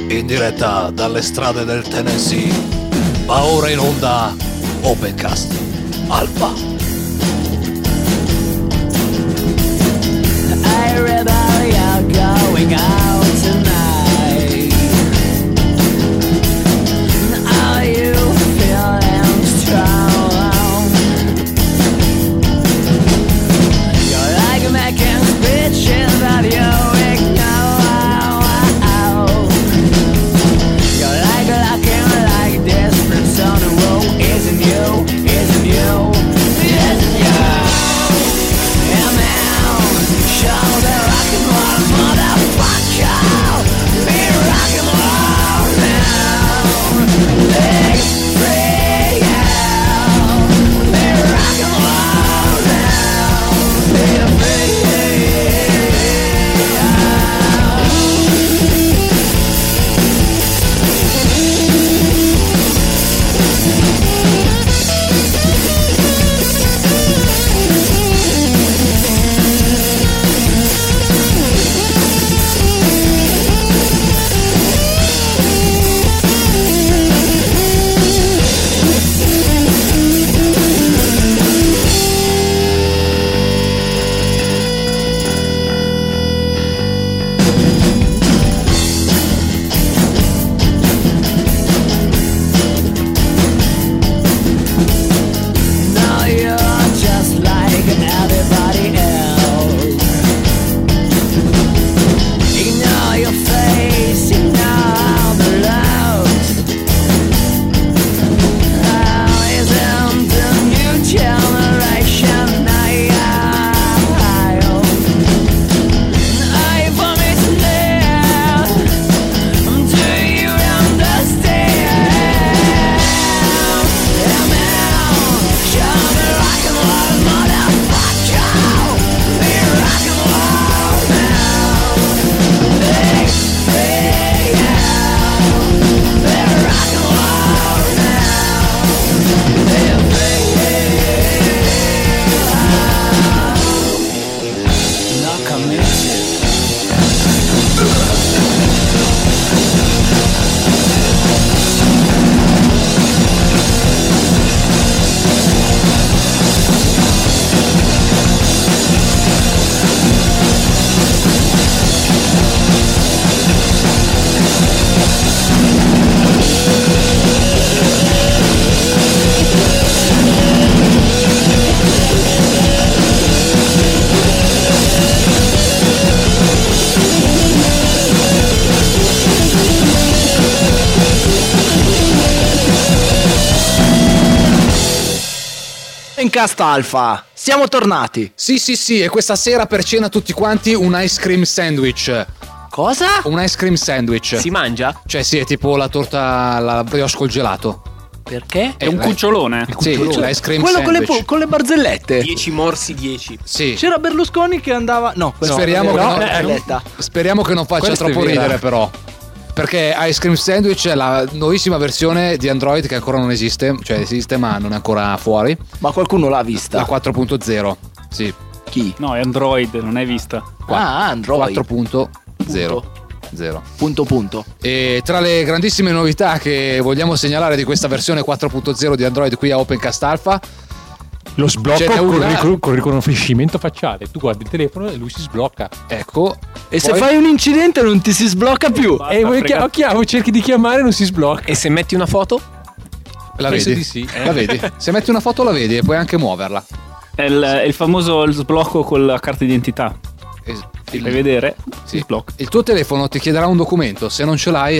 in diretta dalle strade del Tennessee. Va ora in onda Opencast Alpha. Everybody are going out tonight. Are you feeling strong? You're like making speeches that you ignore. You're like looking like this person who isn't you, isn't you, isn't you? Yeah, man, show the rock and roll, motherfucker. Be rock and roll now. Be free, yeah. Be rock and roll now. Be free, now you're just like everybody else. You know your face, you know the looks. How isn't the new generation I promise there. Do you understand? Yeah, man, show me rock and roll, motherfucker. Be rock and roll now. Be free, yeah. Be rock and roll now. Be free. Not committed. Opencast Alpha, siamo tornati. Sì, e questa sera per cena tutti quanti un ice cream sandwich. Cosa? Un ice cream sandwich. Si mangia? Cioè sì, è tipo la torta, la brioche col gelato. Perché? È un cucciolone. Sì, l'ice cream Quello con sandwich. con le barzellette. 10 morsi, 10. Sì. C'era Berlusconi che andava. No, questa Speriamo che no, non- barzelletta. Speriamo che non faccia Questa è troppo vera. ridere però. Perché Ice Cream Sandwich è la nuovissima versione di Android che ancora non esiste. Cioè esiste ma non è ancora fuori. Ma qualcuno l'ha vista? La 4.0. Sì. Chi? No, è Android, non hai vista. Android. 4.0. Punto. E tra le grandissime novità che vogliamo segnalare di questa versione 4.0 di Android qui a Opencast Alpha, Lo sblocco Ce n'è una- col riconoscimento facciale. Tu guardi il telefono e lui si sblocca. ecco. E se poi- fai un incidente non ti si sblocca più. E vuoi cerchi di chiamare e non si sblocca. E se metti una foto? La Penso vedi? di sì. La vedi? Se metti una foto la vedi e puoi anche muoverla. È il famoso sblocco con la carta d'identità. Il- Fai vedere? Sì. Si sblocca. Il tuo telefono ti chiederà un documento, se non ce l'hai,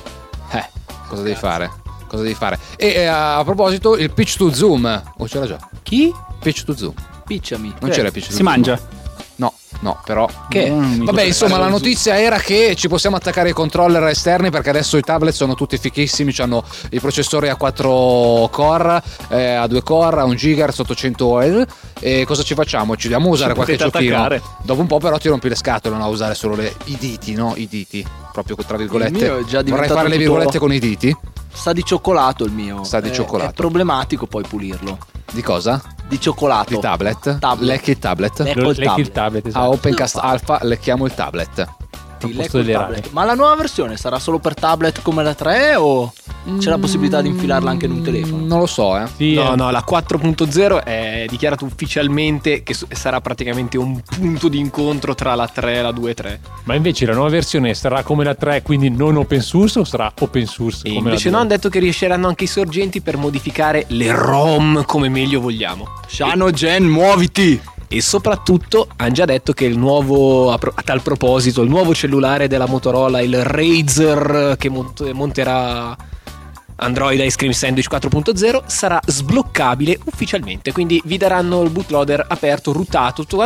cosa devi fare? Cosa devi fare? E a proposito, il pitch to zoom, o c'era già? Chi? Pitch to zoom. Picciami. Non c'era pitch to Si zoom. mangia? No, però. Che? Vabbè, insomma, la notizia era che ci possiamo attaccare ai controller esterni perché adesso i tablet sono tutti fichissimi, hanno i processori a 4 core, a 2 core, a 1 GHz, 800 Hz. E cosa ci facciamo? Ci diamo a usare Ci qualche potete giochino. attaccare. Dopo un po' però ti rompi le scatole, no? A usare solo i diti, no? I diti, proprio tra virgolette. Il mio è già Vorrei diventato fare le tutto- virgolette con i diti. Sa di cioccolato il mio. Sa di cioccolato. È problematico poi pulirlo. Di cosa? Di cioccolato. Di tablet? Tablet. Lecchi il tablet. Lecco il Lecchi il tablet. tablet, A esatto. Opencast Alpha lecchiamo il tablet. tattile posto col delle tablet. rane. Ma la nuova versione sarà solo per tablet come la 3 o c'è la possibilità di infilarla anche in un telefono? Non lo so, Sì, No, la 4.0 è dichiarato ufficialmente che sarà praticamente un punto di incontro tra la 3 e la 2.3. Ma invece la nuova versione sarà come la 3, quindi non open source, o sarà open source E come invece la no, 2? hanno detto che riesceranno anche i sorgenti per modificare le ROM come meglio vogliamo. Shano Gen, muoviti! E soprattutto hanno già detto che il nuovo, a tal proposito, il nuovo cellulare della Motorola, il Razr, che monterà Android Ice Cream Sandwich 4.0, sarà sbloccabile ufficialmente. Quindi vi daranno il bootloader aperto, rootato, tutto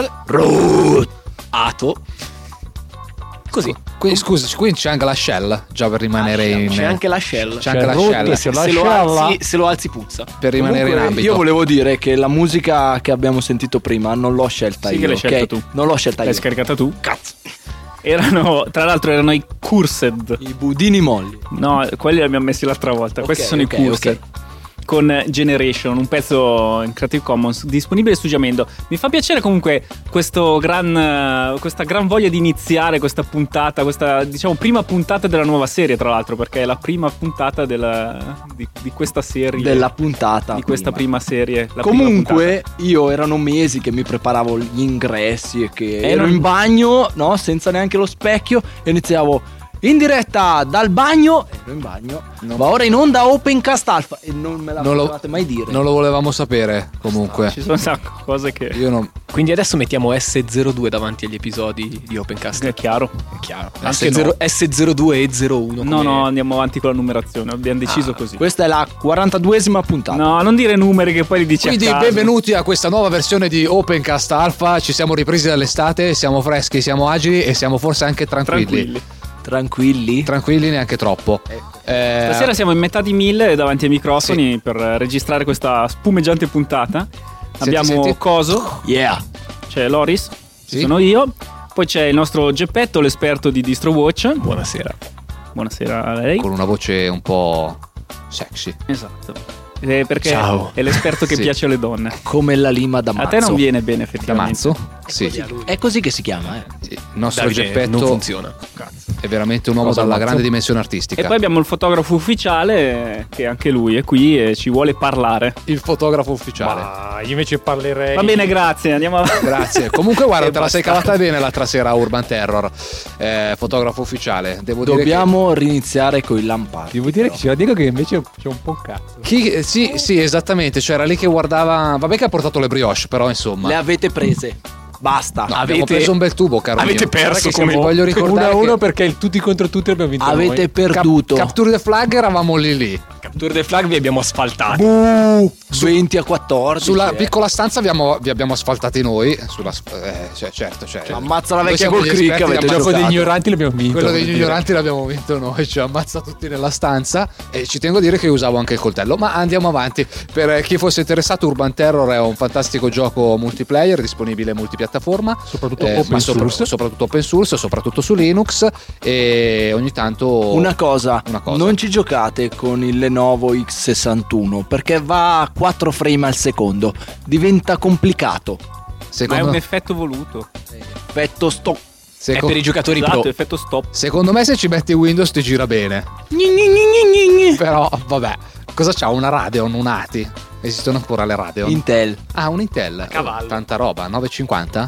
rootato. Così. Quindi scusa, qui c'è anche la shell, già per rimanere in... C'è anche la shell. C'è anche la Root, shell, c'è la Se lo shell. alzi, se lo alzi puzza. per rimanere in Comunque, ambito. io volevo dire che la musica che abbiamo sentito prima non l'ho scelta Sì, io. che l'hai scelta ok? tu. Non l'ho scelta L'hai io. scaricata tu? Cazzo. Tra l'altro erano i Cursed. I budini molli. No, quelli li abbiamo messi l'altra volta. Ok, Questi sono ok, i Cursed. ok. Con Generation, un pezzo in Creative Commons disponibile su Jamendo. Mi fa piacere comunque questa gran voglia di iniziare questa puntata, questa diciamo prima puntata della nuova serie, tra l'altro, perché è la prima puntata di questa serie, Della puntata. di questa prima serie. la prima Comunque io erano mesi che mi preparavo gli ingressi e che ero non- in bagno, no, senza neanche lo specchio, e iniziavo in diretta dal bagno, ero in bagno, va ora in onda Opencast Alpha e non me la Non lo- potevate mai dire. Non lo volevamo sapere, comunque. Ci sono un sacco di cose che Io non... Quindi adesso mettiamo S02 davanti agli episodi di Opencast. è chiaro. È chiaro. Anche S02 e 01. No, andiamo avanti con la numerazione. Abbiamo deciso così. Questa è la 42esima puntata. No, non dire numeri che poi li dici Quindi a caso. benvenuti a questa nuova versione di Opencast Alpha. Ci siamo ripresi dall'estate, siamo freschi, siamo agili e siamo forse anche tranquilli. Tranquilli. Tranquilli neanche troppo. Stasera siamo in metà di 1000 davanti ai microfoni per registrare questa spumeggiante puntata. Abbiamo senti? Coso, Yeah. c'è Loris, Sì. ci sono io. Poi c'è il nostro Geppetto, l'esperto di DistroWatch. Buonasera. Buonasera a lei. Con una voce un po' sexy. Esatto. Perché Ciao. è l'esperto che Sì. piace alle donne. Come la lima da mazzo. A te non viene bene Da effettivamente. mazzo? Sì. È così che si chiama, Sì. Il nostro Davide, Geppetto non funziona. è veramente un uomo Cosa dalla mazzo? grande dimensione artistica. E poi abbiamo il fotografo ufficiale che anche lui è qui e ci vuole parlare. il fotografo ufficiale. Ma io invece parlerei. Va bene, grazie, andiamo avanti. Grazie. Comunque, guarda, te la sei bastardo. cavata bene l'altra sera a Urban Terror. Fotografo ufficiale. Devo dire Dobbiamo riniziare con i lampardi. Devo dire che c'era Diego che invece c'è un po' un cazzo. sì, esattamente. Cioè, era lì che guardava. Vabbè, che ha portato le brioche, però insomma. Le avete prese. Basta. No, abbiamo avete- preso un bel tubo, caro avete mio. perso Guarda che come- siamo- voglio ricordare 1-1 che perché il tutti contro tutti abbiamo vinto Avete noi. perduto. Capture the Flag eravamo lì. Capture the Flag vi abbiamo asfaltati. 20 a 14. Sulla piccola stanza vi abbiamo asfaltati noi. Certo. Ammazza la Noi vecchia siamo col gli crick. esperti Avete di Il gioco giocato. degli ignoranti l'abbiamo vinto. Quello voglio degli dire. ignoranti l'abbiamo vinto noi, ci ammazza tutti nella stanza e ci tengo a dire che usavo anche il coltello, ma andiamo avanti. Per chi fosse interessato, Urban Terror è un fantastico gioco multiplayer disponibile multipiattaforma, Soprattutto ma open source. soprattutto open source, soprattutto su Linux e ogni tanto Una cosa, Una cosa. non ci giocate con il Lenovo X61 perché va a 4 frame al secondo, diventa complicato. Ma è secondo, un effetto voluto. Effetto stop. È per i giocatori Esatto, pro. effetto stop. secondo me se ci metti Windows ti gira bene, però vabbè, cosa c'ha? Una Radeon, un ATI? Esistono ancora le Radeon? Intel Un Intel, cavallo. tanta roba, 950?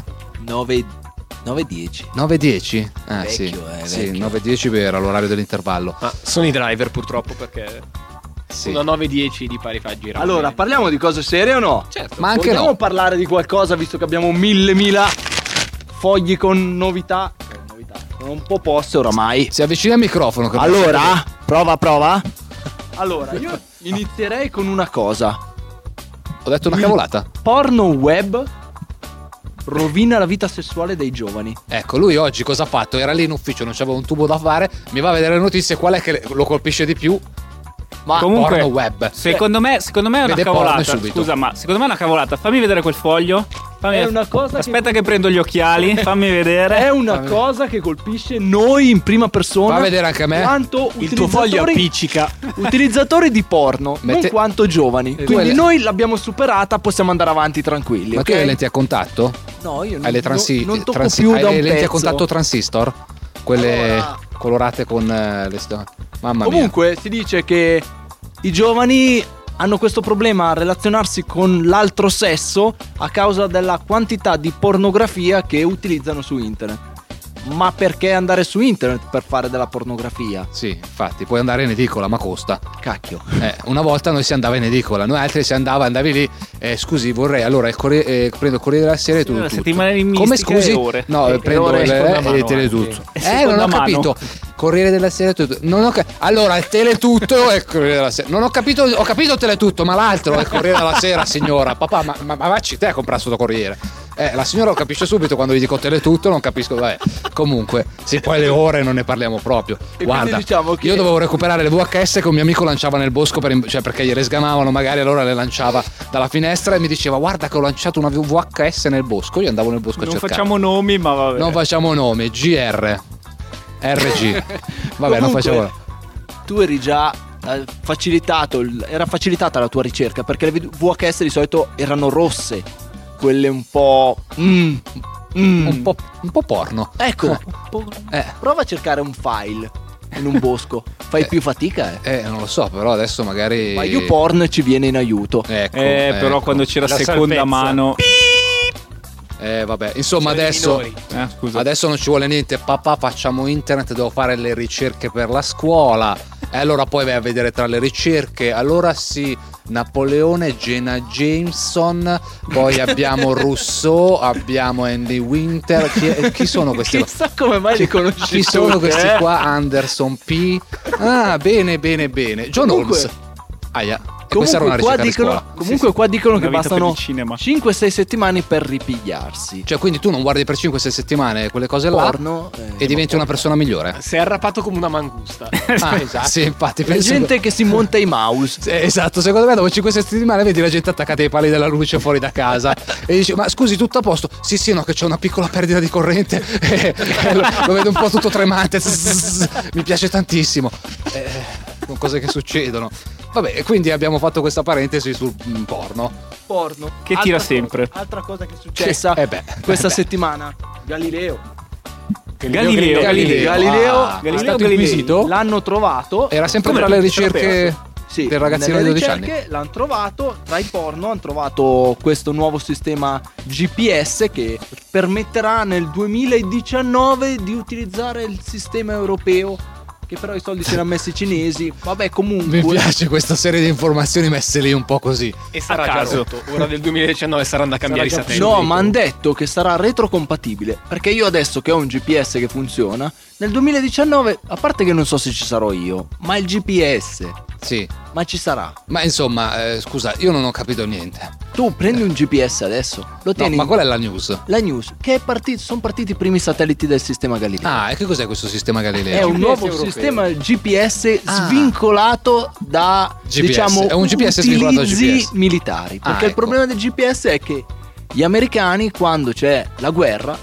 910. 910? Vecchio, sì, vecchio. 910 era l'orario dell'intervallo. Ah, sono i driver purtroppo perché Sì. una 910 di pari fa girare. Allora, parliamo di cose serie o no? Certo. Ma anche Vogliamo no. parlare di qualcosa visto che abbiamo mille fogli con novità. Sono un po' poste oramai. Si avvicina al microfono. che- Allora, prova. Allora, io inizierei con una cosa. Ho detto una cavolata. Porno web rovina la vita sessuale dei giovani. Ecco, lui oggi cosa ha fatto? Era lì in ufficio, non c'aveva un tubo da fare. Mi va a vedere le notizie. Qual è che lo colpisce di più? Ma Comunque, Porno web. secondo me è una Vede porno cavolata. subito. Scusa, ma secondo me è una cavolata. Fammi vedere quel foglio. È una cosa Aspetta che prendo gli occhiali, fammi vedere. è una cosa che colpisce noi in prima persona. Fa vedere anche a me. Quanto il tuo foglio utilizzatori- appiccica. utilizzatori di porno, Mette- non quanto giovani. Tu Quindi hai le- noi l'abbiamo superata, possiamo andare avanti tranquilli. Ma ok? tu hai le lenti a contatto? No, io Hai le non tocco hai più le da un lenti a pezzo. contatto transistor? quelle Allora. colorate con le mamma mia. Comunque si dice che i giovani hanno questo problema a relazionarsi con l'altro sesso a causa della quantità di pornografia che utilizzano su internet. Ma perché andare su internet per fare della pornografia? Sì, infatti, puoi andare in edicola, ma costa. Cacchio. Una volta noi si andava in edicola, noi altri andavi lì. Scusi, vorrei allora prendo il Corriere della Sera e La tutto. settimana di Come Mistica scusi? e ore. No, E prendo ore seconda mano, il Teletutto. anche. Non ho Seconda capito. Corriere della Sera e tutto. Non ho allora il Teletutto e il Corriere della Sera. Non ho capito il Teletutto, ma l'altro è il Corriere della Sera, signora. Papà, ma vacci te a comprare sto Corriere. La signora lo capisce subito quando gli dico Teletutto, non capisco, vabbè. Comunque, sì, poi le ore non ne parliamo proprio. E Guarda, quindi diciamo che- io dovevo recuperare le VHS che un mio amico lanciava nel bosco perché gliele sgamavano, magari allora le lanciava dalla finestra e mi diceva guarda che ho lanciato una VHS nel bosco. Io andavo nel bosco a Non cercare. facciamo nomi, ma vabbè. Non facciamo nomi, GR RG. Vabbè, non Comunque, facevo. Tu eri già era facilitata la tua ricerca perché le VHS di solito erano rosse, quelle un po'. Un po' porno. Ecco, prova a cercare un file in un bosco. Fai più fatica, Non lo so, però adesso magari. Ma YouPorn ci viene in aiuto. Ecco, Però quando c'era La seconda salvezza. mano. vabbè, insomma, adesso. Scusa. Adesso non ci vuole niente, papà, facciamo internet, devo fare le ricerche per la scuola. E allora poi vai a vedere tra le ricerche. Allora sì, Napoleone, Jenna Jameson, poi abbiamo Rousseau, abbiamo Andy Winter. Chi sono questi? Chissà come mai li conosci. Chi sono tutti, questi eh? qua? Anderson P. Ah, bene. John Comunque- Holmes. Aia. E questa era una Comunque, ricerca di scuola. comunque qua dicono Una che vita per bastano il cinema. 5-6 settimane per ripigliarsi. Cioè, quindi tu non guardi per 5-6 settimane quelle cose là Porno, e diventi una persona migliore. Si è arrappato come una mangusta. Ah, esatto. Sì, infatti, la penso gente che si monta i mouse. esatto, secondo me dopo 5 settimane vedi la gente attaccata ai pali della luce fuori da casa e dici ma scusi tutto a posto? Sì no, che c'è una piccola perdita di corrente lo vedo un po' tutto tremante. Mi piace tantissimo. Sono cose che succedono. Vabbè, quindi abbiamo fatto questa parentesi sul porno. Porno. Che tira sempre. Altra cosa che è successa questa settimana. Galileo. Galileo. È stato inquisito? L'hanno trovato. Era sempre Come tra le l'ha ricerche Sì, del ragazzino di nelle 12 anni. ricerche l'hanno trovato, tra i porno hanno trovato questo nuovo sistema GPS che permetterà nel 2019 di utilizzare il sistema europeo, che però i soldi ce li hanno messi i cinesi. Vabbè, comunque Mi piace questa serie di informazioni messe lì un po' così. E sarà A già caso. rotto. Ora del 2019 saranno da cambiare i Sarà satelliti. No, ma hanno detto che sarà retrocompatibile. Perché io adesso che ho un GPS che funziona, nel 2019, a parte che non so se ci sarò io, ma il GPS, Sì. ma ci sarà. Ma insomma, scusa, io non ho capito niente. Tu prendi un GPS adesso, lo No, tieni. ma qual è la news? La news, che sono partiti i primi satelliti del sistema Galileo. Ah, e che cos'è questo sistema Galileo? È un nuovo europeo. sistema GPS svincolato da GPS. diciamo È un GPS svincolato dal utilizzi GPS. militari. Perché il ecco. problema del GPS è che gli americani, quando c'è la guerra,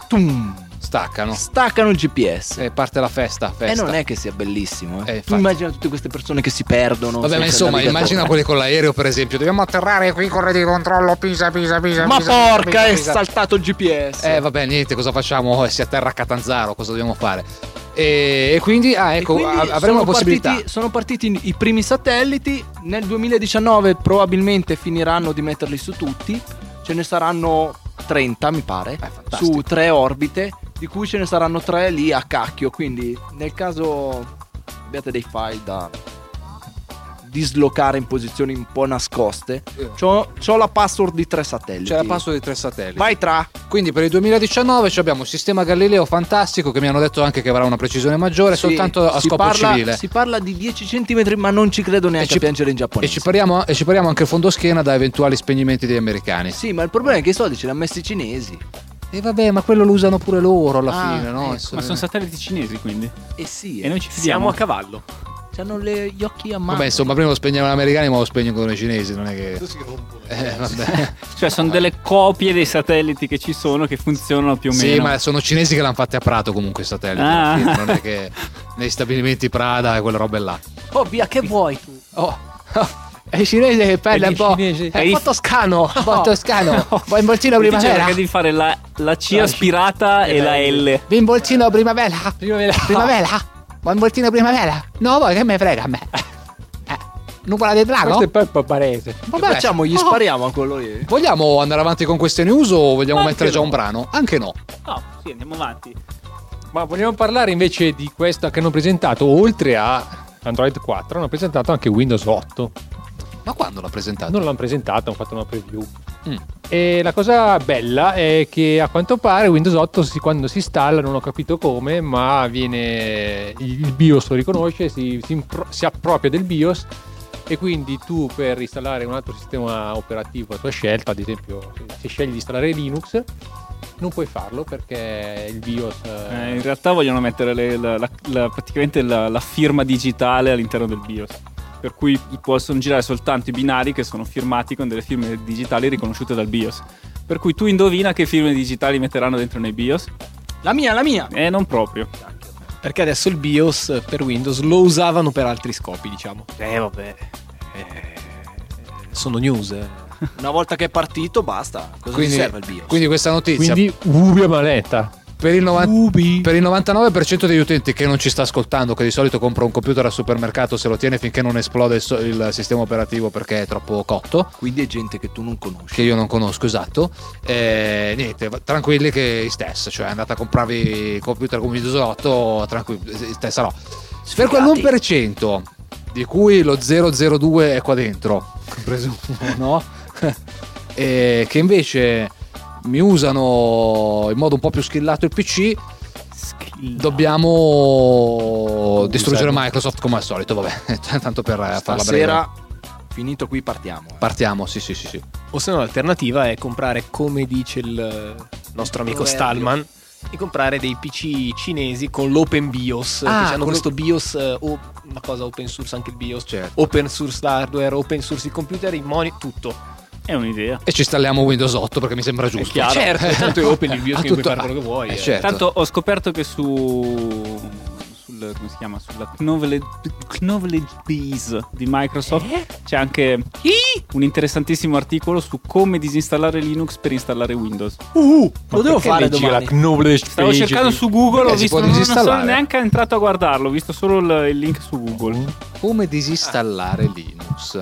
staccano il GPS. E parte la festa. E non è che sia bellissimo. Tu infatti. immagina tutte queste persone che si perdono. Vabbè, ma senza insomma, navigatore. immagina quelli con l'aereo, per esempio. Dobbiamo atterrare qui, corre di controllo, Pisa. Ma porca, è saltato il GPS. Vabbè, niente, cosa facciamo? Si atterra a Catanzaro, cosa dobbiamo fare? E quindi, ecco, E quindi avremo la possibilità. sono partiti i primi satelliti. Nel 2019 probabilmente finiranno di metterli su tutti. Ce ne saranno 30, mi pare, fantastico. su 3 orbite, di cui ce ne saranno 3 lì a cacchio. Quindi nel caso abbiate dei file da dislocare in posizioni un po' nascoste, c'ho la password di 3 satelliti. C'è la password di 3 satelliti. Vai tra. Quindi per il 2019 abbiamo un sistema Galileo fantastico che mi hanno detto anche che avrà una precisione maggiore, Sì, soltanto a si scopo parla- civile. Si parla di 10 centimetri, ma non ci credo neanche a piangere in E giapponese. ci pariamo anche il fondoschiena da eventuali spegnimenti degli americani. Sì, ma il problema è che i soldi ce li hanno messi i cinesi. E vabbè, ma quello lo usano pure loro alla Ah, fine, no? ecco. Ma sono satelliti cinesi, quindi. E sì, E noi ci Siamo fidiamo. a cavallo. hanno gli occhi a mano. Vabbè, insomma, prima lo spegnevano gli americani, ma lo spegnono i cinesi, non è che. Vabbè. Cioè, sono delle copie dei satelliti che ci sono che funzionano più o meno. Sì, ma sono cinesi che l'hanno fatti a Prato comunque i satelliti. Ah. alla fine, non è che nei stabilimenti Prada e quelle robe là. Oh, via, che vuoi tu? Oh, È il cinese che parla È un po'. cinese. È un po' toscano. Un po' toscano. Bimbolcino Cerca primavera. di fare la C aspirata e la L. Bimbolcino primavera. Primavera. Bimbolcino primavera. No, voi che me frega a me. Nuvola del drago? Questo è poi un po' barese. Che facciamo? Gli spariamo a quello lì? Vogliamo andare avanti con queste news o vogliamo Anche mettere già no. un brano? Anche no. No, sì, andiamo avanti. Ma vogliamo parlare invece di questa che hanno presentato, oltre a Android 4, hanno presentato anche Windows 8. Ma quando l'ha presentato? Non l'hanno presentato, hanno fatto una preview. E la cosa bella è che a quanto pare Windows 8 quando si installa, non ho capito come, ma viene il BIOS lo riconosce, si appropria del BIOS, e quindi tu per installare un altro sistema operativo a tua scelta, ad esempio se scegli di installare Linux, non puoi farlo perché il BIOS In realtà vogliono mettere praticamente la firma digitale all'interno del BIOS. Per cui possono girare soltanto i binari che sono firmati con delle firme digitali riconosciute dal BIOS. Per cui tu indovina che firme digitali metteranno dentro nei BIOS? La mia! Non proprio. Perché adesso il BIOS per Windows lo usavano per altri scopi, diciamo. Vabbè. Sono news. Una volta che è partito, basta. Cosa ti serve il BIOS? Quindi questa notizia quindi Ubi maletta. per il 99% degli utenti che non ci sta ascoltando, che di solito compra un computer al supermercato, se lo tiene finché non esplode il sistema operativo perché è troppo cotto, Quindi è gente che tu non conosci. che io non conosco, esatto. Niente, tranquilli che stessa, cioè andate a comprarvi computer con Windows 8, tranquilli, stessa no. Per quell'1% di cui lo 002 è qua dentro, presumo, no? Che invece mi usano in modo un po' più skillato il PC, dobbiamo distruggere Microsoft come al solito, vabbè, tanto per farla breve. Stasera, finito qui, partiamo. Partiamo, sì. O se no l'alternativa è comprare, come dice il nostro amico proverbio. Stallman, di comprare dei PC cinesi con l'open BIOS, che hanno con questo BIOS una cosa open source, anche il BIOS, Certo. open source hardware, open source il computer, i tutto. È un'idea. E ci installiamo Windows 8 perché mi sembra giusto. chiaro. Certo, tanto è open il BIOS, che puoi Tutto- fare quello che vuoi. certo. Tanto ho scoperto che come si chiama? Sulla Knowledge Base di Microsoft c'è anche un interessantissimo articolo su come disinstallare Linux per installare Windows. Lo devo fare Leggi la domani. knowledge Stavo page cercando di- su Google, ho si visto, può non sono disinstallare. neanche entrato a guardarlo, ho visto solo il link su Google. Come disinstallare Linux?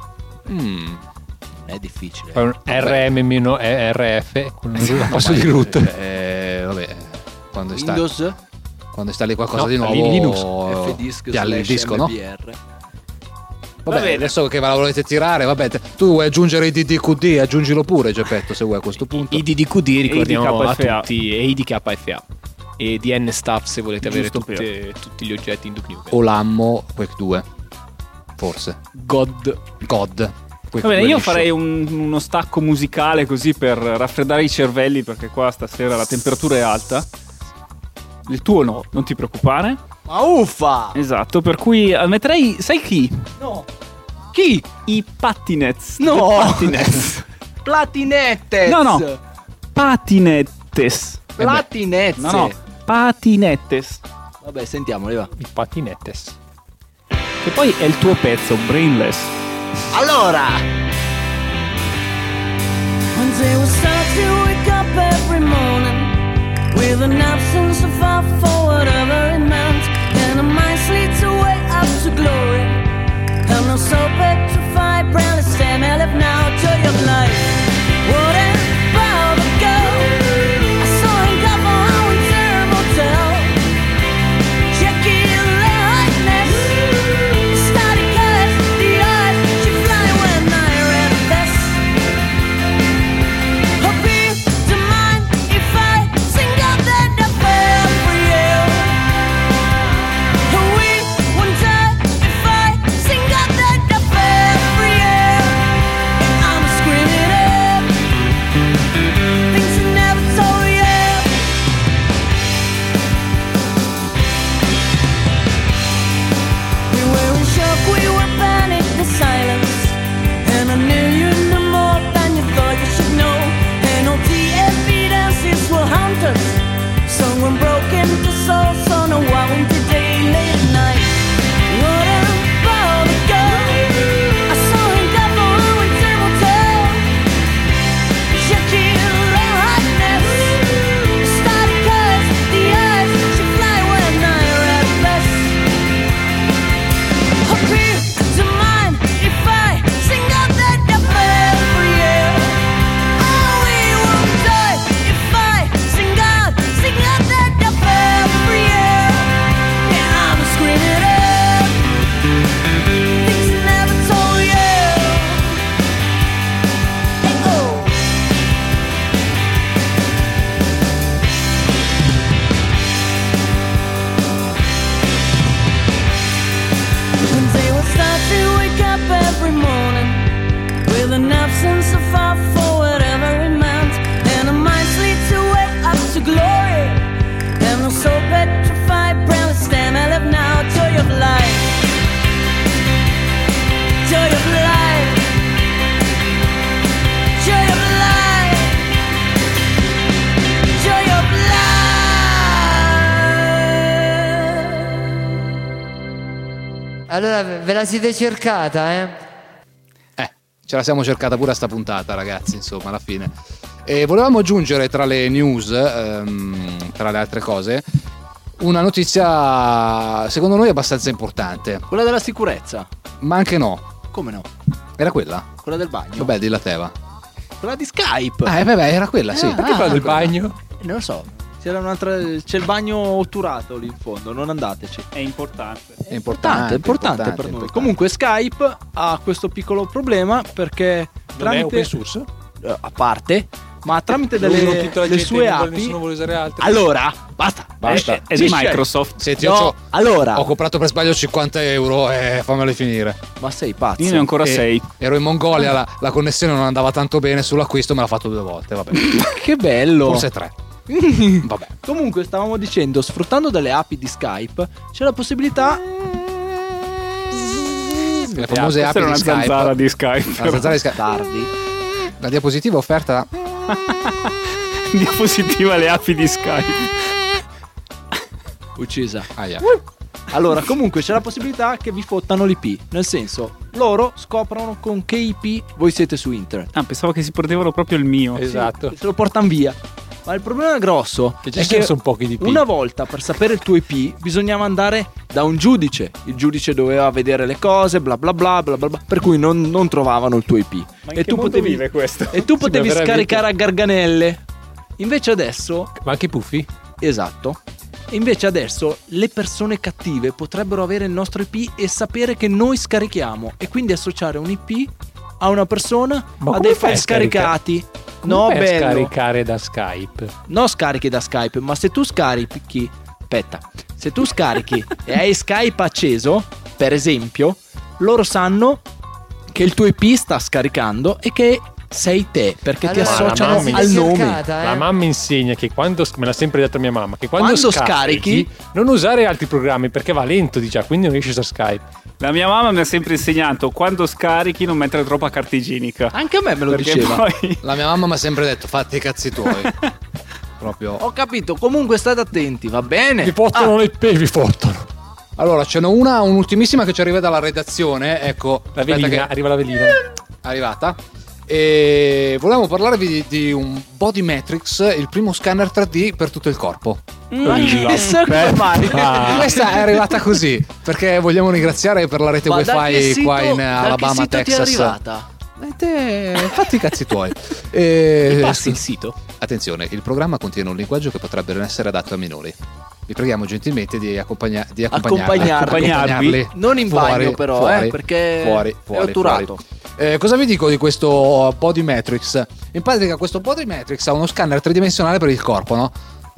È difficile. Fai un RM-RF con il passo di root. Vabbè, quando Windows installi qualcosa No, di nuovo, Linux. fdisk pialli il slash disco, no? mbr. Vabbè, bene. adesso che ve la volete tirare, vabbè, tu vuoi aggiungere i DDQD, aggiungilo pure, Geppetto, se vuoi a questo punto. I DDQD ricordiamo a IDKFA. tutti, e IDKFA e DN Staff se volete avere Giusto tutti gli oggetti in Duke Nukem. O l'ammo Quake 2, forse. God. God. Quake Va bene, 2 io liscio. farei uno stacco musicale così per raffreddare i cervelli, perché qua stasera la temperatura è alta. Il tuo no, non ti preoccupare. Ma uffa! Esatto, per cui metterei, sai chi? No. Chi? I Patinettes. No. The Patinettes. Platinettes! No. Patinettes. Platinettes! No, Patinettes. Vabbè, sentiamoli, va. I patinettes. Che poi è il tuo pezzo, Brainless. Allora! One day we start to wake up every morning with an absence of thought for whatever it meant, and a mind sleeps away up to glory. I'm not so petrified, barely stand and live now to your life. What about the girl I saw in Cabo Winter Motel? Checking your lightness, starting colors, the eyes she fly when I read this. Hope you don't mind if I sing out that I fell for you. Allora ve la siete cercata, eh? Ce la siamo cercata pure a sta puntata, ragazzi, insomma, alla fine. E volevamo aggiungere tra le news, tra le altre cose, una notizia secondo noi abbastanza importante. Quella della sicurezza. Ma anche no. Come no? Era quella? Quella del bagno. Vabbè, dilla te, va. Quella di Skype. Vabbè, era quella, sì. Perché quella del bagno? Non lo so. C'era un'altra. C'è il bagno otturato lì in fondo, non andateci. È importante. È importante Importante per noi. Comunque Skype ha questo piccolo problema perché Non è open tramite source? a parte, ma tramite Lo usano tutta la le gente, sue non vuole- API. nessuno vuole usare altri. Allora, basta. È di Microsoft. Senti, No, allora. ho comprato per sbaglio 50 euro e fammelo finire. Ma sei pazzo. Io ne ho ancora E 6. ero in Mongolia, la connessione non andava tanto bene sull'acquisto, me l'ha fatto 2 volte, vabbè. Che bello. Forse 3. Vabbè. Comunque stavamo dicendo, sfruttando delle API di Skype c'è la possibilità. Le famose Questa api era una di Skype. zanzara di Skype. La zanzara di Skype. Tardi. La diapositiva offerta. Diapositiva alle api di Skype. Uccisa. Aia. Allora, comunque c'è la possibilità che vi fottano l'IP. Nel senso, loro scoprono con che IP voi siete su internet. Ah, pensavo che si perdevano proprio il mio. Esatto. Se lo portano via. Ma il problema grosso Che ci è sono che sono pochi di più. una volta per sapere il tuo IP bisognava andare da un giudice. Il giudice doveva vedere le cose, bla bla bla bla bla, bla, per cui non trovavano il tuo IP. Ma in che mondo vive questo? E tu Sì, potevi ma veramente. scaricare a garganelle. Invece adesso, Ma anche i puffi? esatto. Invece adesso le persone cattive potrebbero avere il nostro IP e sapere che noi scarichiamo e quindi associare un IP a una persona, Ma a come dei fai file a scaricare? scaricati. Come No, fai a bello. scaricare da Skype? No, scarichi da Skype, ma se tu scarichi, aspetta, se tu scarichi e hai Skype acceso, per esempio, loro sanno che il tuo IP sta scaricando e che sei te, perché ti Allora, associano la mamma al mi nome. cercata, La mamma insegna che quando, me l'ha sempre detto mia mamma, che quando Quando scarichi non usare altri programmi perché va lento, dice, quindi non riesci a usare Skype. La mia mamma mi ha sempre insegnato quando scarichi non mettere troppa carta igienica. Anche a me me lo Perché diceva. poi La mia mamma mi ha sempre detto: fatti i cazzi tuoi. Proprio. Ho capito, comunque state attenti, va bene? Vi fottono le IP, vi fottono. Allora, ce n'è un'ultimissima che ci arriva dalla redazione. Ecco, La aspetta velina, che arriva la velina. è arrivata. E volevamo parlarvi di un Body Matrix, il primo scanner 3D per tutto il corpo. Ma chissà come mai. Questa è arrivata così perché vogliamo ringraziare per la rete Ma da che wifi sito- qua in da che Alabama, sito ti è Texas. arrivata? Fatti i cazzi tuoi. Passi il sito. Attenzione, il programma contiene un linguaggio che potrebbe non essere adatto a minori. Vi preghiamo gentilmente di accompagnarli. Non in fuori, bagno però, fuori, perché fuori, è otturato. Cosa vi dico di questo Body Matrix? In pratica questo Body Matrix ha uno scanner tridimensionale per il corpo, no?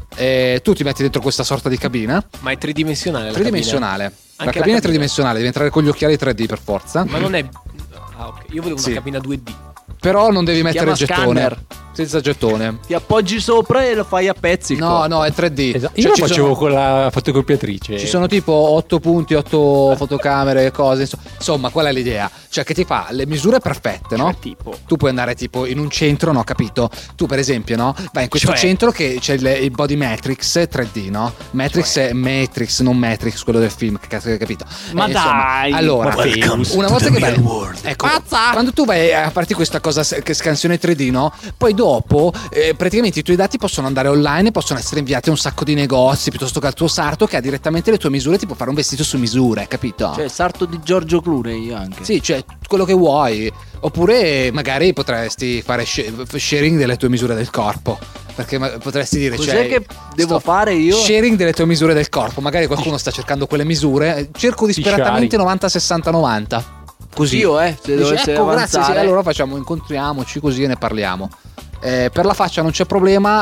Tu ti metti dentro questa sorta di cabina Ma è tridimensionale la tridimensionale. cabina? La Anche cabina la è tridimensionale, devi entrare con gli occhiali 3D per forza. Ma non è... Ah, ok. Io volevo Sì. una cabina 2D. Però non devi mettere il chiama gettone. scanner. Senza gettone. Ti appoggi sopra e lo fai a pezzi. il No, corpo. no, è 3D. Esatto. Cioè, Io lo ci facevo sono- con la fotocopiatrice. Ci sono tipo 8 punti, 8 fotocamere, cose. Insomma, qual è l'idea? Cioè, che ti fa le misure perfette, no? Cioè, tipo Tu puoi andare tipo in un centro, no? Capito? Tu, per esempio, no? Vai in questo Cioè? centro che c'è il Body Matrix 3D, no? Matrix è Matrix, non Matrix, quello del film, che cazzo hai capito? Ma Insomma, dai! allora, Welcome una to volta the che vai, real world. ecco, quando tu vai a farti questa cosa che scansione 3D, no? Poi dopo praticamente i tuoi dati possono andare online, possono essere inviati a un sacco di negozi piuttosto che al tuo sarto che ha direttamente le tue misure, ti può fare un vestito su misura, capito? Cioè, il sarto di Giorgio Clooney anche. Sì, cioè quello che vuoi. Oppure magari potresti fare sharing delle tue misure del corpo. Perché potresti dire, Cos'è cioè, che devo fare io? Sharing delle tue misure del corpo. Magari qualcuno sta cercando quelle misure. Cerco disperatamente 90-60-90. Così. Io, se Dici, dovesse ecco, grazie, sì, avanzare. allora incontriamoci così e ne parliamo. Per la faccia non c'è problema.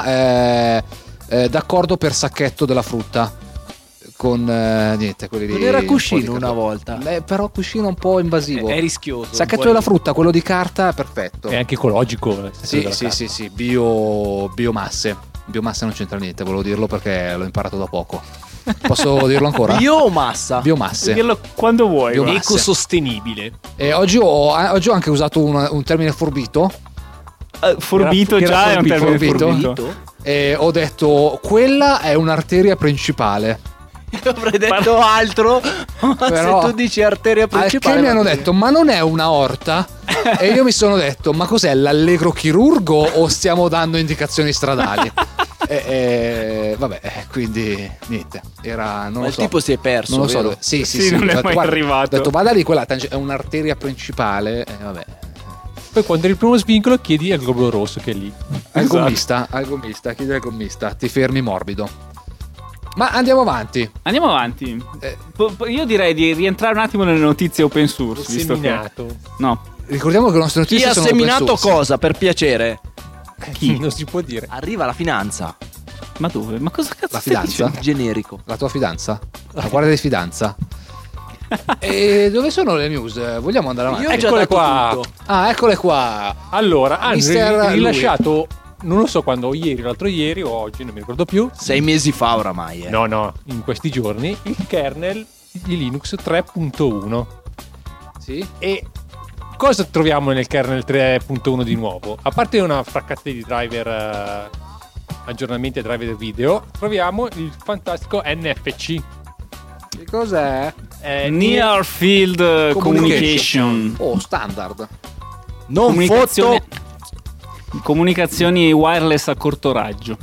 D'accordo per sacchetto della frutta. Con niente, quelli Non lì. era un po' cuscino di una cartone. volta. Però cuscino un po' invasivo. È rischioso. Sacchetto un po' della frutta, quello di carta, perfetto. È anche ecologico. Sì, biomasse. Biomasse non c'entra niente, volevo dirlo perché l'ho imparato da poco. Posso dirlo ancora? Bio o massa? Biomasse. Puoi dirlo quando vuoi. Bio- guarda. ecosostenibile. Oggi ho anche usato un termine forbito. Forbito Che era già è un termine forbito. forbito. E ho detto, quella è un'arteria principale. Avrei detto altro, ma Però, se tu dici arteria principale... Al che mi hanno va bene. detto, ma non è una orta? E io mi sono detto, ma cos'è, l'allegro chirurgo o stiamo dando indicazioni stradali? Vabbè, quindi niente, era, non Ma lo il so. tipo si è perso, Non lo so. vero? Sì, Sì, non ho è detto, mai guarda, arrivato. Ho detto, vada lì, quella è un'arteria principale. Vabbè. Poi quando eri il primo svincolo chiedi al globo rosso che è lì. Al gommista, chiedi al gommista, ti fermi morbido. Ma andiamo avanti. Andiamo avanti. Eh. Io direi di rientrare un attimo nelle notizie open source. Visto che... Seminato. No. Ricordiamo che le nostre Chi notizie ha sono seminato open source. cosa, per piacere? Chi? Non si può dire. Arriva la finanza. Ma dove? Ma cosa cazzo La stai fidanza? dicendo? Generico. La tua fidanza? La guardia di fidanza? E dove sono le news? Vogliamo andare avanti? Io ho già Eccole dato qua. tutto. Ah, eccole qua. Allora, hanno Mister rilasciato, non lo so quando, ieri, l'altro ieri o oggi, non mi ricordo più. 6 mesi fa oramai, eh. No, in questi giorni, il kernel di Linux 3.1. Sì? E cosa troviamo nel kernel 3.1 di nuovo? A parte una fraccata di driver, aggiornamenti a driver video, troviamo il fantastico NFC. Che cos'è? Near Field Communication. Oh, standard. Non Comunicazione- foto. Comunicazioni wireless a corto raggio.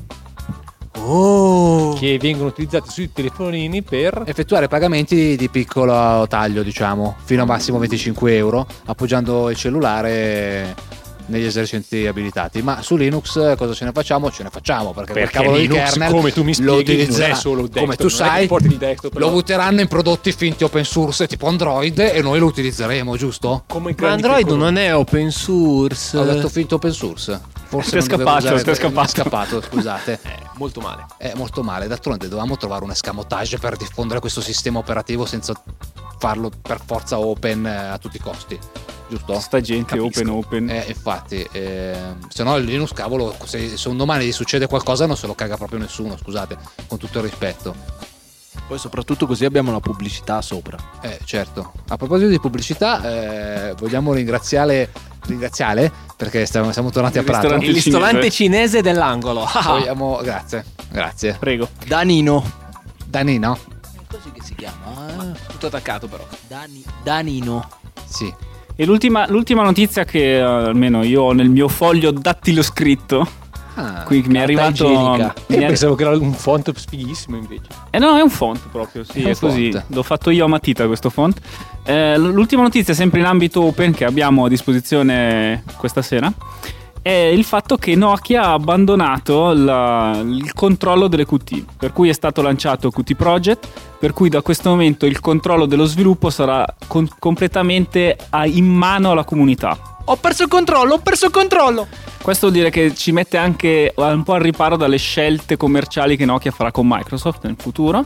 Oh. Che vengono utilizzati sui telefonini per Effettuare pagamenti di piccolo taglio, diciamo, fino a massimo 25 euro, appoggiando il cellulare negli esercenti abilitati. Ma su Linux cosa ce ne facciamo? Ce ne facciamo, perché quel Perché cavolo di Linux, kernel come tu mi lo spieghi, utilizzerà- non è solo il come desktop, tu non è che sai, porti il desktop, lo però. butteranno in prodotti finti open source tipo Android e noi lo utilizzeremo, giusto? come i Ma grandi Android piccoli. non è open source. Ho detto finto open source. Forse Ti è non dovevo scappato, usare- ti è scappato. mi è scappato, scusate. Molto male. È molto male. D'altronde dovevamo trovare un escamotage per diffondere questo sistema operativo senza farlo per forza open a tutti i costi, giusto? Sta gente Capisco. open. Infatti, se no il Linux, cavolo, se un domani gli succede qualcosa non se lo caga proprio nessuno, scusate, con tutto il rispetto. Poi soprattutto così abbiamo la pubblicità sopra. Certo. A proposito di pubblicità, vogliamo ringraziare perché siamo tornati a Il Prato. ristorante Il ristorante cinese dell'angolo. Vogliamo, grazie. Prego. Danino. Danino? Così che si chiama? Tutto attaccato però. Danino. Sì. E l'ultima notizia che almeno io ho nel mio foglio dattiloscritto. Qui mi è arrivato. igienica. Io pensavo che era un font sfighissimo invece. No, è un font proprio, sì, È un è così. font. L'ho fatto io a matita questo font. L'ultima notizia, sempre in ambito open, che abbiamo a disposizione questa sera, è il fatto che Nokia ha abbandonato il controllo delle QT, per cui è stato lanciato Qt Project, per cui da questo momento il controllo dello sviluppo sarà completamente in mano alla comunità. Ho perso il controllo. Questo vuol dire che ci mette anche un po' al riparo dalle scelte commerciali che Nokia farà con Microsoft nel futuro,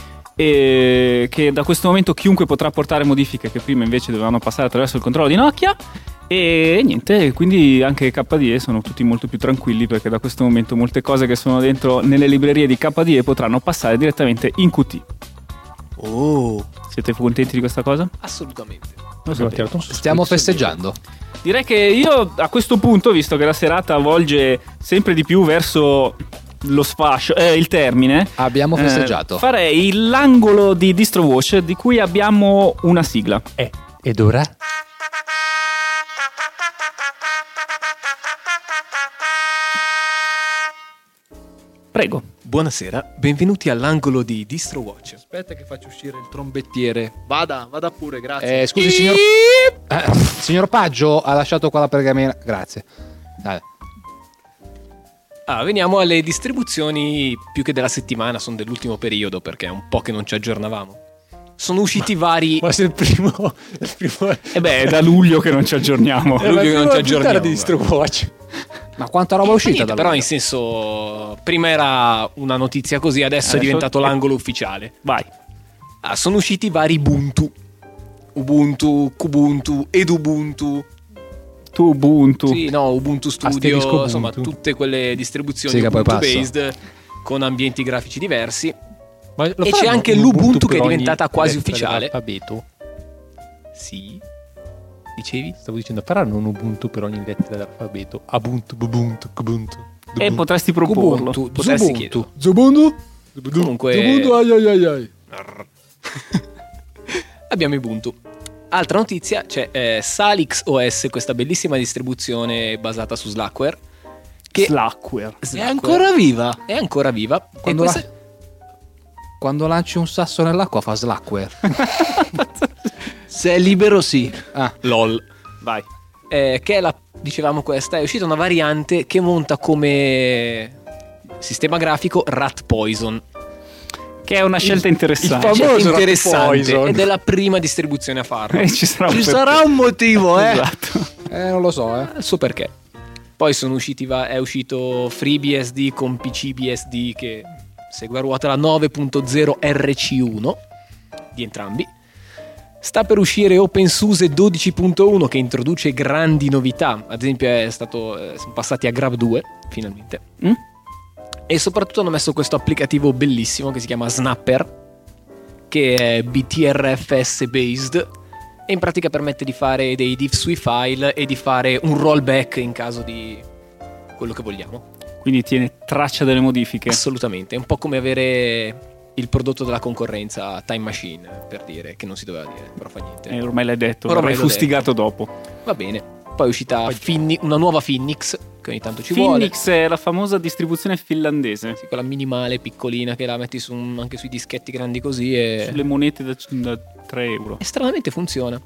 e che da questo momento chiunque potrà portare modifiche che prima invece dovevano passare attraverso il controllo di Nokia. E niente, quindi anche KDE sono tutti molto più tranquilli, perché da questo momento molte cose che sono dentro nelle librerie di KDE potranno passare direttamente in Qt. Oh. Siete contenti di questa cosa? Assolutamente. Lo Abbiamo sapevo. tirato un Stiamo sospetto. festeggiando. Direi che io a questo punto, visto che la serata volge sempre di più verso lo sfascio, il termine, Abbiamo festeggiato. farei l'angolo di DistroWatch, di cui abbiamo una sigla. Ed ora? Prego. Buonasera, benvenuti all'angolo di DistroWatch. Aspetta che faccio uscire il trombettiere. Vada pure, grazie. Scusi, signor Paggio ha lasciato qua la pergamena. Grazie. Dai. Veniamo alle distribuzioni più che della settimana, sono dell'ultimo periodo perché è un po' che non ci aggiornavamo. Sono usciti vari... Ma se il primo E beh, è da luglio che non ci aggiorniamo. Luglio che non ci aggiorniamo, di DistroWatch. Ma quanta roba è uscita Niente, da però lui? in senso, prima era una notizia così, adesso è diventato l'angolo ufficiale. Vai. Sono usciti vari Ubuntu, Kubuntu, Edubuntu. Tu Ubuntu. Sì, no, Ubuntu Studio, Asterisco Ubuntu. insomma, tutte quelle distribuzioni Sì, che poi Ubuntu passo. based con ambienti grafici diversi. Ma lo E c'è faranno anche un l'Ubuntu che è per ogni diventata quasi lettera ufficiale. dell'alfabeto? Sì. Dicevi? Stavo dicendo, faranno un Ubuntu per ogni lettera dell'alfabeto. Ubuntu, Ubuntu, Ubuntu. E potresti proporlo. Potresti chiederlo. Zubuntu? Comunque, ai ai ai ai. Abbiamo Ubuntu. Altra notizia, c'è Salix OS, questa bellissima distribuzione basata su Slackware. Slackware. È ancora viva. È ancora viva. Quando lanci un sasso nell'acqua fa Slackware. Se è libero, sì. LOL. Vai. Che è dicevamo questa, è uscita una variante che monta come sistema grafico Rat Poison. Che è una scelta interessante. il famoso Interessante. Rat Poison. Ed è la prima distribuzione a farlo. Ci sarà Ci sarà un motivo, Esatto. Non lo so, Il suo perché. Poi è uscito FreeBSD con PCBSD che segue a ruota la 9.0 RC1 di entrambi. Sta per uscire OpenSUSE 12.1 che introduce grandi novità. Ad esempio siamo passati a Grab 2 finalmente. E soprattutto hanno messo questo applicativo bellissimo che si chiama Snapper, che è BTRFS based e in pratica permette di fare dei diff sui file e di fare un rollback in caso di quello che vogliamo. Quindi tiene traccia delle modifiche. Assolutamente, è un po' come avere il prodotto della concorrenza Time Machine, per dire, che non si doveva dire, però fa niente. Ormai l'hai detto, Ormai l'hai l'ho fustigato dopo. Va bene. Poi è uscita una nuova Phoenix, che ogni tanto ci Phoenix è la famosa distribuzione finlandese. Sì, quella minimale, piccolina, che la metti anche sui dischetti grandi così e... Sulle monete da 3 euro. E stranamente funziona.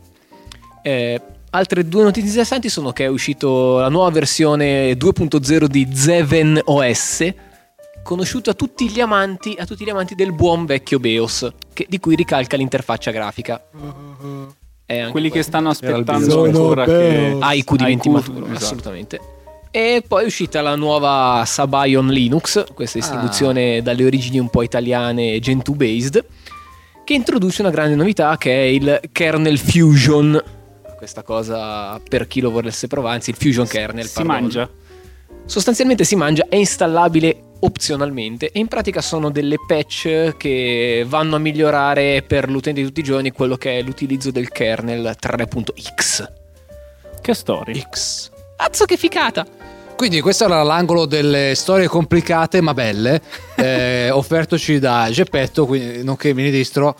Altre due notizie interessanti sono che è uscito la nuova versione 2.0 di Zeven OS, conosciuto a tutti gli amanti del buon vecchio BeOS, di cui ricalca l'interfaccia grafica. Quelli che stanno aspettando bisogno ancora che Haiku diventi maturo, esatto. assolutamente. E poi è uscita la nuova Sabayon Linux, questa distribuzione dalle origini un po' italiane, Gentoo based, che introduce una grande novità che è il kernel Fusion. Questa cosa, per chi lo volesse provare, anzi il Fusion kernel si mangia. Sostanzialmente si mangia, è installabile opzionalmente e in pratica sono delle patch che vanno a migliorare per l'utente di tutti i giorni quello che è l'utilizzo del kernel 3.x. Che story. X. Cazzo che ficata! Quindi questo era l'angolo delle storie complicate ma belle, offertoci da Geppetto, quindi, nonché ministro.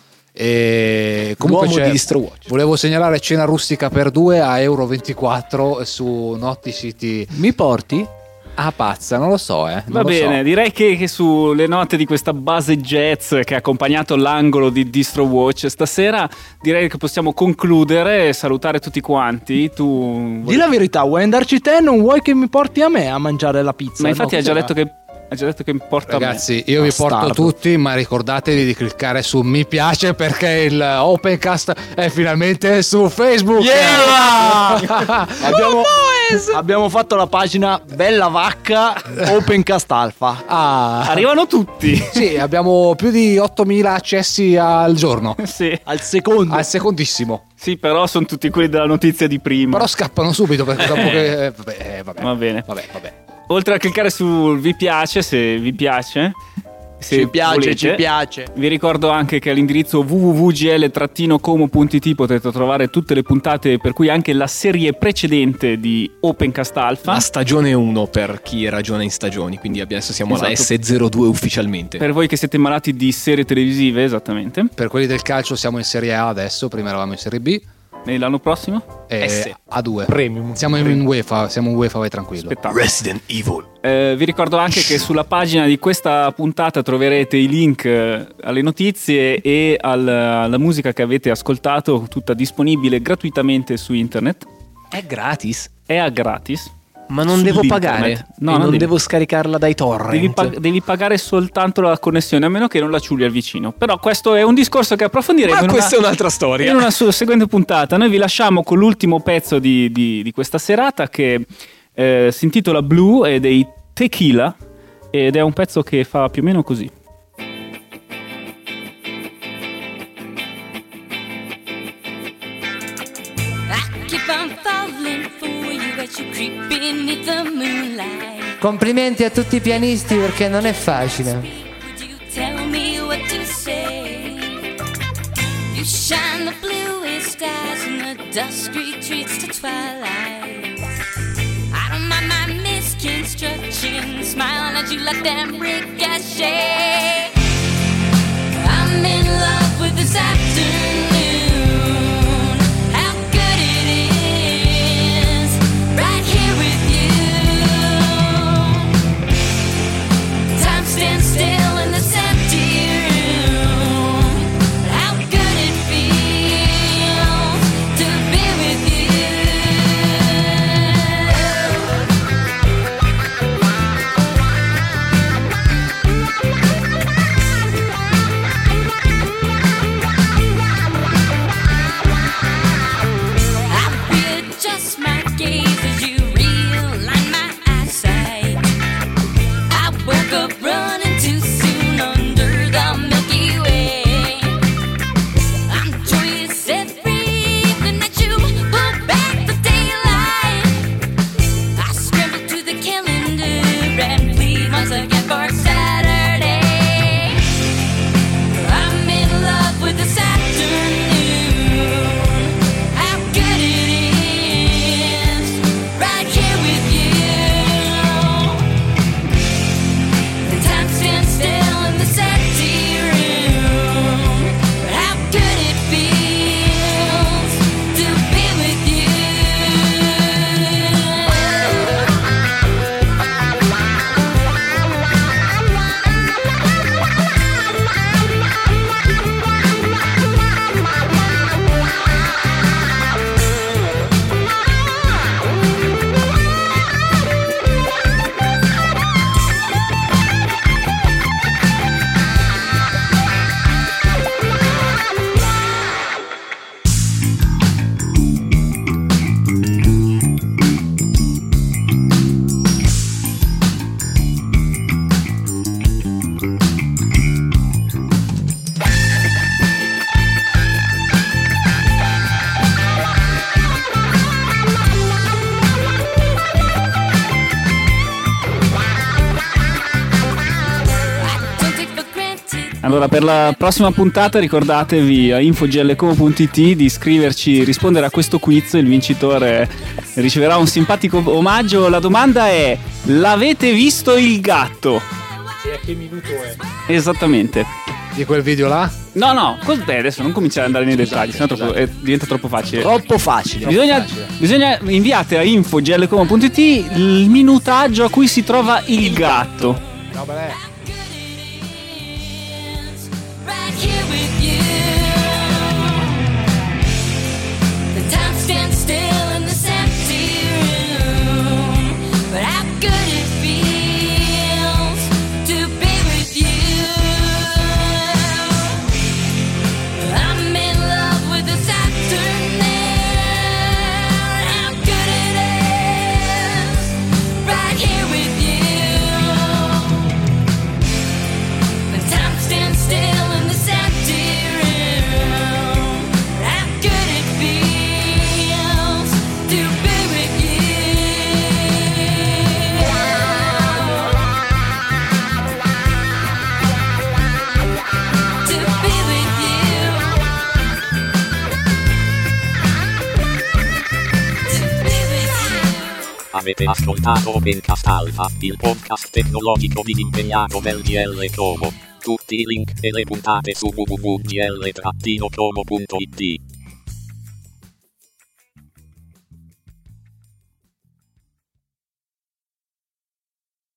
E comunque L'uomo di DistroWatch. Volevo segnalare cena rustica per 2 a €24 su Notti City. Mi porti? Ah, pazza, non lo so, Va non lo bene, so. direi che sulle note di questa base jazz che ha accompagnato l'angolo di DistroWatch stasera, direi che possiamo concludere e salutare tutti quanti. Tu Di la verità, vuoi andarci te? Non vuoi che mi porti a me a mangiare la pizza? Ma infatti No, ha già cos'era? detto che porta Ragazzi, io vi porto Bastardo. tutti, ma ricordatevi di cliccare su mi piace perché il Opencast è finalmente su Facebook. Abbiamo fatto la pagina Bella Vacca Opencast Alpha. a me. Arrivano tutti. Sì, abbiamo più di 8.000 accessi al giorno, Sì. Al secondo. al secondissimo. Sì, però sono tutti quelli della notizia di prima. Però scappano subito perché dopo che vabbè. Va bene. Vabbè. Oltre a cliccare sul vi piace, se vi piace, se Ci piace, volete, ci piace. Vi ricordo anche che all'indirizzo www.gl-como.it potete trovare tutte le puntate, per cui anche la serie precedente di Opencast Alpha. La stagione 1 per chi ragiona in stagioni, quindi adesso siamo alla Esatto. S02 ufficialmente. Per voi che siete malati di serie televisive, esattamente. Per quelli del calcio siamo in Serie A adesso, prima eravamo in Serie B. E l'anno prossimo? S. A2. Premium. Siamo in UEFA, vai tranquillo. Spettacolo. Resident Evil. Vi ricordo anche che sulla pagina di questa puntata troverete i link alle notizie e alla musica che avete ascoltato, tutta disponibile gratuitamente su internet. È gratis, È a gratis. ma non devo pagare. Sull'internet. No, E non non devi. devo scaricarla dai torrent. Devi pagare soltanto la connessione, a meno che non la ciuli al vicino. Però questo è un discorso che approfondiremo Ma in questa è una, un'altra storia. in una seguente puntata. Noi vi lasciamo con l'ultimo pezzo di questa serata, che si intitola Blue, e dei Tequila, ed è un pezzo che fa più o meno così. Keep on falling for you as you creep beneath the moonlight. Complimenti a tutti i pianisti perché non è facile. Would you tell me what to say? You shine the bluest stars in the dusk retreats to twilight. I don't mind my misconstruction, smiling at you like them ricochet. I'm in love. this afternoon. How good it is, right here with you. Time stands still in this empty room. How good it feels to be with you. I readjust my gaze as you realign my eyesight. I woke up running too soon under the Milky Way. I'm joyous every evening that you pull back the daylight. I scramble to the calendar and plead once again for Saturday. I'm in love with this afternoon. How good it is, right here with you. The time stands still in this empty room. But how good it feels to be with you. Don't take for granted. Allora, per la prossima puntata ricordatevi a info@glcomo.it di iscriverci, rispondere a questo quiz. Il vincitore riceverà un simpatico omaggio. La domanda è: l'avete visto il gatto? E a che minuto è? Esattamente. Di quel video là? No, cos'è? Adesso non cominciare ad andare nei dettagli, sennò diventa troppo facile. Troppo facile. Bisogna inviate a info@glcomo.it il minutaggio a cui si trova il gatto. No, beh. Right here with you. The time stands still in this empty room. But how good it feels to be with you. I'm in love with this afternoon. How good it is, right here with you. The time stands still in this empty room. How good it feels to be with you. To be with you. To be with you. Avete ascoltato Opencast Alpha, il podcast tecnologico di Impegnato del GL Como. Tutti i link e le puntate su www.gl-como.it.